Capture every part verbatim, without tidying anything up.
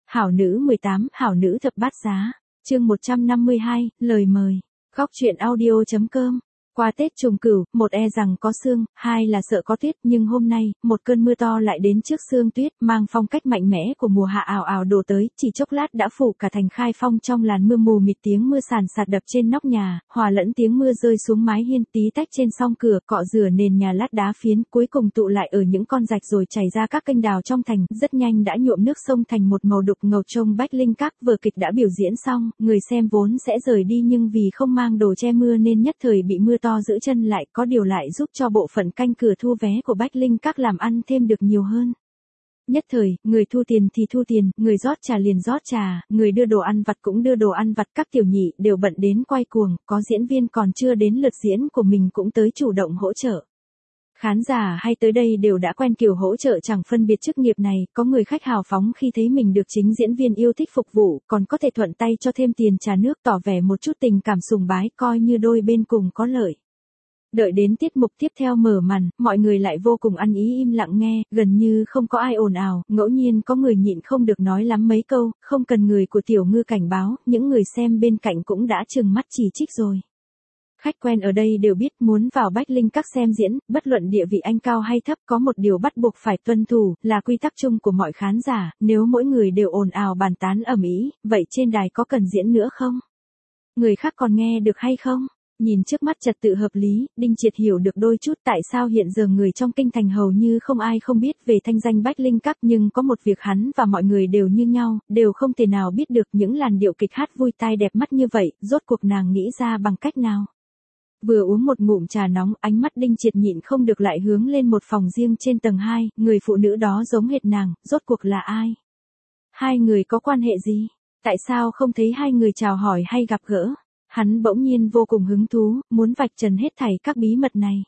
Hảo nữ mười tám, hảo nữ thập bát giá. Chương một trăm năm mươi hai, lời mời. Góc truyện audio chấm com. Qua Tết Trùng Cửu, một e rằng có sương, hai là sợ có tuyết, nhưng hôm nay, một cơn mưa to lại đến trước sương tuyết, mang phong cách mạnh mẽ của mùa hạ ào ào đổ tới, chỉ chốc lát đã phủ cả thành Khai Phong trong làn mưa mù mịt, tiếng mưa sàn sạt đập trên nóc nhà, hòa lẫn tiếng mưa rơi xuống mái hiên, tí tách trên song cửa, cọ rửa nền nhà lát đá phiến, cuối cùng tụ lại ở những con rạch rồi chảy ra các kênh đào trong thành, rất nhanh đã nhuộm nước sông thành một màu đục ngầu. Trông Bách Linh Các vở kịch đã biểu diễn xong, người xem vốn sẽ rời đi nhưng vì không mang đồ che mưa nên nhất thời bị mưa to giữ chân lại, có điều lại giúp cho bộ phận canh cửa thu vé của Bách Linh Các làm ăn thêm được nhiều hơn. Nhất thời, người thu tiền thì thu tiền, người rót trà liền rót trà, người đưa đồ ăn vặt cũng đưa đồ ăn vặt, các tiểu nhị đều bận đến quay cuồng, có diễn viên còn chưa đến lượt diễn của mình cũng tới chủ động hỗ trợ. Khán giả hay tới đây đều đã quen kiểu hỗ trợ chẳng phân biệt chức nghiệp này, có người khách hào phóng khi thấy mình được chính diễn viên yêu thích phục vụ, còn có thể thuận tay cho thêm tiền trà nước tỏ vẻ một chút tình cảm sùng bái, coi như đôi bên cùng có lợi. Đợi đến tiết mục tiếp theo mở màn, mọi người lại vô cùng ăn ý im lặng nghe, gần như không có ai ồn ào, ngẫu nhiên có người nhịn không được nói lắm mấy câu, không cần người của Tiểu Ngư cảnh báo, những người xem bên cạnh cũng đã trừng mắt chỉ trích rồi. Khách quen ở đây đều biết muốn vào Bách Linh Các xem diễn, bất luận địa vị anh cao hay thấp có một điều bắt buộc phải tuân thủ, là quy tắc chung của mọi khán giả, nếu mỗi người đều ồn ào bàn tán ầm ĩ, vậy trên đài có cần diễn nữa không? Người khác còn nghe được hay không? Nhìn trước mắt trật tự hợp lý, Đinh Triệt hiểu được đôi chút tại sao hiện giờ người trong kinh thành hầu như không ai không biết về thanh danh Bách Linh Các, nhưng có một việc hắn và mọi người đều như nhau, đều không thể nào biết được những làn điệu kịch hát vui tai đẹp mắt như vậy, rốt cuộc nàng nghĩ ra bằng cách nào. Vừa uống một ngụm trà nóng, ánh mắt Đinh Triệt nhịn không được lại hướng lên một phòng riêng trên tầng hai, người phụ nữ đó giống hệt nàng, rốt cuộc là ai? Hai người có quan hệ gì? Tại sao không thấy hai người chào hỏi hay gặp gỡ? Hắn bỗng nhiên vô cùng hứng thú, muốn vạch trần hết thảy các bí mật này.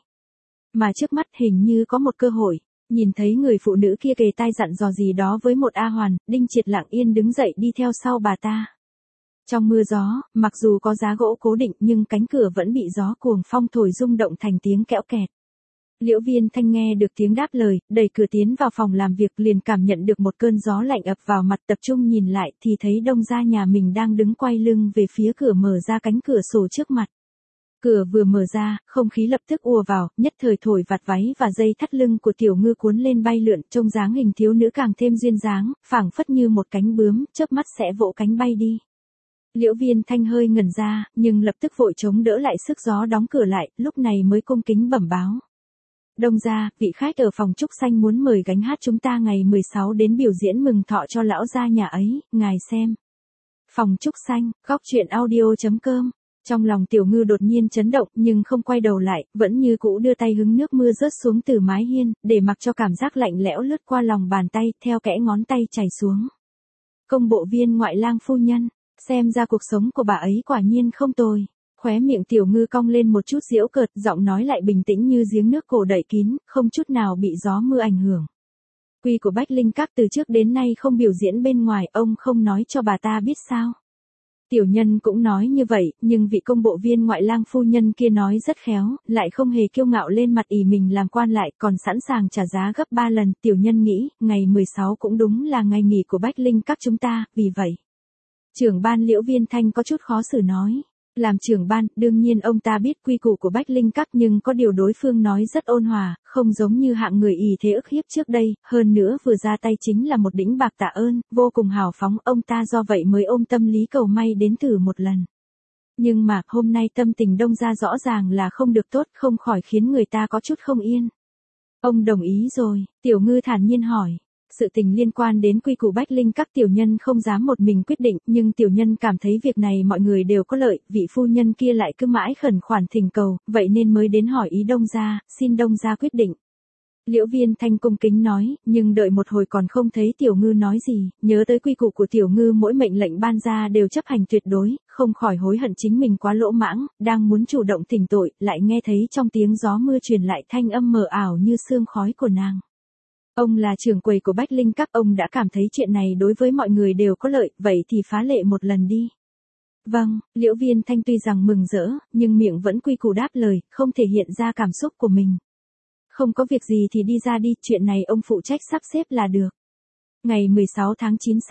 Mà trước mắt hình như có một cơ hội, nhìn thấy người phụ nữ kia kề tai dặn dò gì đó với một A Hoàn, Đinh Triệt lặng yên đứng dậy đi theo sau bà ta. Trong mưa gió, mặc dù có giá gỗ cố định nhưng cánh cửa vẫn bị gió cuồng phong thổi rung động thành tiếng kẽo kẹt. Liễu Viên Thanh nghe được tiếng đáp lời, đẩy cửa tiến vào phòng làm việc, liền cảm nhận được một cơn gió lạnh ập vào mặt, tập trung nhìn lại thì thấy Đông gia nhà mình đang đứng quay lưng về phía cửa, mở ra cánh cửa sổ trước mặt. Cửa vừa mở ra, không khí lập tức ùa vào, nhất thời thổi vạt váy và dây thắt lưng của Tiểu Ngư cuốn lên bay lượn, trông dáng hình thiếu nữ càng thêm duyên dáng, phảng phất như một cánh bướm, chớp mắt sẽ vỗ cánh bay đi. Liễu Viên Thanh hơi ngẩn ra, nhưng lập tức vội chống đỡ lại sức gió đóng cửa lại, lúc này mới cung kính bẩm báo. Đông gia, vị khách ở phòng trúc xanh muốn mời gánh hát chúng ta ngày mười sáu đến biểu diễn mừng thọ cho lão gia nhà ấy, ngài xem. Phòng trúc xanh, góc truyện audio chấm com. Trong lòng Tiểu Ngư đột nhiên chấn động nhưng không quay đầu lại, vẫn như cũ đưa tay hứng nước mưa rớt xuống từ mái hiên, để mặc cho cảm giác lạnh lẽo lướt qua lòng bàn tay, theo kẽ ngón tay chảy xuống. Công bộ viên ngoại lang phu nhân, xem ra cuộc sống của bà ấy quả nhiên không tồi. Khóe miệng Tiểu Ngư cong lên một chút giễu cợt, giọng nói lại bình tĩnh như giếng nước cổ đậy kín, không chút nào bị gió mưa ảnh hưởng. Quy của Bách Linh Các từ trước đến nay không biểu diễn bên ngoài, ông không nói cho bà ta biết sao? Tiểu nhân cũng nói như vậy, nhưng vị công bộ viên ngoại lang phu nhân kia nói rất khéo, lại không hề kiêu ngạo lên mặt ỷ mình làm quan lại, còn sẵn sàng trả giá gấp ba lần. Tiểu nhân nghĩ, ngày mười sáu cũng đúng là ngày nghỉ của Bách Linh Các chúng ta, vì vậy. Trưởng ban Liễu Viên Thanh có chút khó xử nói. Làm trưởng ban, đương nhiên ông ta biết quy củ của Bách Linh Các, nhưng có điều đối phương nói rất ôn hòa, không giống như hạng người ỷ thế ức hiếp trước đây, hơn nữa vừa ra tay chính là một đĩnh bạc tạ ơn, vô cùng hào phóng, ông ta do vậy mới ôm tâm lý cầu may đến thử một lần. Nhưng mà, hôm nay tâm tình Đông gia rõ ràng là không được tốt, không khỏi khiến người ta có chút không yên. Ông đồng ý rồi, Tiểu Ngư thản nhiên hỏi. Sự tình liên quan đến quy củ Bách Linh Các tiểu nhân không dám một mình quyết định, nhưng tiểu nhân cảm thấy việc này mọi người đều có lợi, vị phu nhân kia lại cứ mãi khẩn khoản thỉnh cầu, vậy nên mới đến hỏi ý Đông gia, xin Đông gia quyết định. Liễu Viên Thanh cung kính nói, nhưng đợi một hồi còn không thấy Tiểu Ngư nói gì, nhớ tới quy củ của Tiểu Ngư mỗi mệnh lệnh ban ra đều chấp hành tuyệt đối, không khỏi hối hận chính mình quá lỗ mãng, đang muốn chủ động thỉnh tội, lại nghe thấy trong tiếng gió mưa truyền lại thanh âm mờ ảo như sương khói của nàng. Ông là trưởng quầy của Bách Linh Các, ông đã cảm thấy chuyện này đối với mọi người đều có lợi, vậy thì phá lệ một lần đi. Vâng, Liễu Viên Thanh tuy rằng mừng rỡ, nhưng miệng vẫn quy củ đáp lời, không thể hiện ra cảm xúc của mình. Không có việc gì thì đi ra đi, chuyện này ông phụ trách sắp xếp là được. Ngày mười sáu tháng chín sao?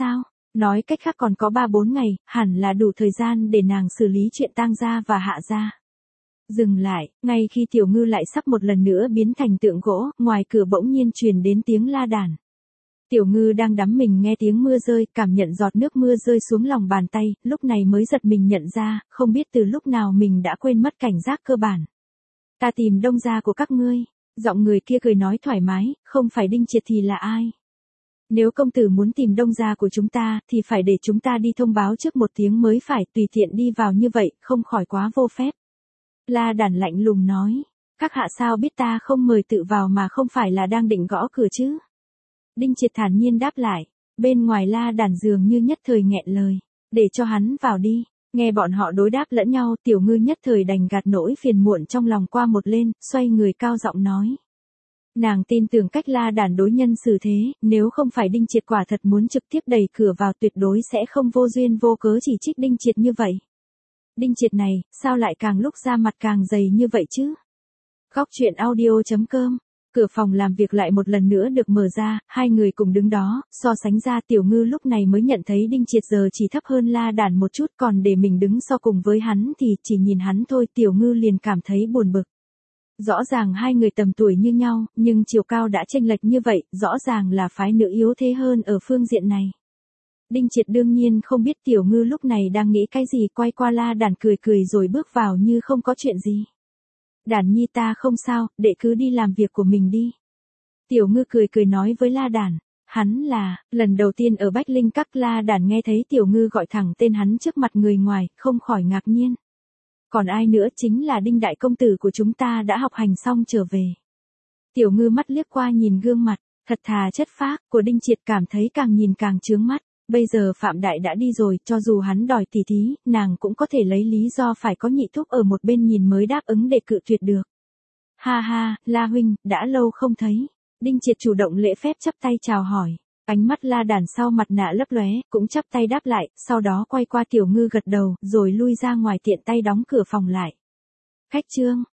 Nói cách khác còn có ba bốn ngày, hẳn là đủ thời gian để nàng xử lý chuyện tang gia và hạ gia. Dừng lại, ngay khi Tiểu Ngư lại sắp một lần nữa biến thành tượng gỗ, ngoài cửa bỗng nhiên truyền đến tiếng la đàn. Tiểu Ngư đang đắm mình nghe tiếng mưa rơi, cảm nhận giọt nước mưa rơi xuống lòng bàn tay, lúc này mới giật mình nhận ra, không biết từ lúc nào mình đã quên mất cảnh giác cơ bản. Ta tìm Đông gia của các ngươi. Giọng người kia cười nói thoải mái, không phải Đinh Triệt thì là ai? Nếu công tử muốn tìm Đông gia của chúng ta, thì phải để chúng ta đi thông báo trước một tiếng mới phải, tùy tiện đi vào như vậy, không khỏi quá vô phép. La Đàn lạnh lùng nói, các hạ sao biết ta không mời tự vào mà không phải là đang định gõ cửa chứ? Đinh Triệt thản nhiên đáp lại, bên ngoài La Đàn dường như nhất thời nghẹn lời, để cho hắn vào đi. Nghe bọn họ đối đáp lẫn nhau, Tiểu Ngư nhất thời đành gạt nỗi phiền muộn trong lòng qua một lên, xoay người cao giọng nói. Nàng tin tưởng cách La Đàn đối nhân xử thế, nếu không phải Đinh Triệt quả thật muốn trực tiếp đẩy cửa vào tuyệt đối sẽ không vô duyên vô cớ chỉ trích Đinh Triệt như vậy. Đinh Triệt này, sao lại càng lúc ra mặt càng dày như vậy chứ? Góc truyện audio chấm com. Cửa phòng làm việc lại một lần nữa được mở ra, hai người cùng đứng đó, so sánh ra Tiểu Ngư lúc này mới nhận thấy Đinh Triệt giờ chỉ thấp hơn La Đàn một chút, còn để mình đứng so cùng với hắn thì chỉ nhìn hắn thôi Tiểu Ngư liền cảm thấy buồn bực. Rõ ràng hai người tầm tuổi như nhau, nhưng chiều cao đã chênh lệch như vậy, rõ ràng là phái nữ yếu thế hơn ở phương diện này. Đinh Triệt đương nhiên không biết Tiểu Ngư lúc này đang nghĩ cái gì, quay qua La Đàn cười cười rồi bước vào như không có chuyện gì. Đàn nhi ta không sao, đệ cứ đi làm việc của mình đi. Tiểu Ngư cười cười nói với La Đàn, hắn là, lần đầu tiên ở Bách Linh Các La Đàn nghe thấy Tiểu Ngư gọi thẳng tên hắn trước mặt người ngoài, không khỏi ngạc nhiên. Còn ai nữa chính là Đinh đại công tử của chúng ta đã học hành xong trở về. Tiểu Ngư mắt liếc qua nhìn gương mặt, thật thà chất phác của Đinh Triệt cảm thấy càng nhìn càng chướng mắt. Bây giờ Phạm Đại đã đi rồi, cho dù hắn đòi tỉ thí, nàng cũng có thể lấy lý do phải có nhị thúc ở một bên nhìn mới đáp ứng để cự tuyệt được. Ha ha, La huynh, đã lâu không thấy. Đinh Triệt chủ động lễ phép chắp tay chào hỏi. Ánh mắt La Đàn sau mặt nạ lấp lóe, cũng chắp tay đáp lại, sau đó quay qua Tiểu Ngư gật đầu, rồi lui ra ngoài tiện tay đóng cửa phòng lại. Khách trương,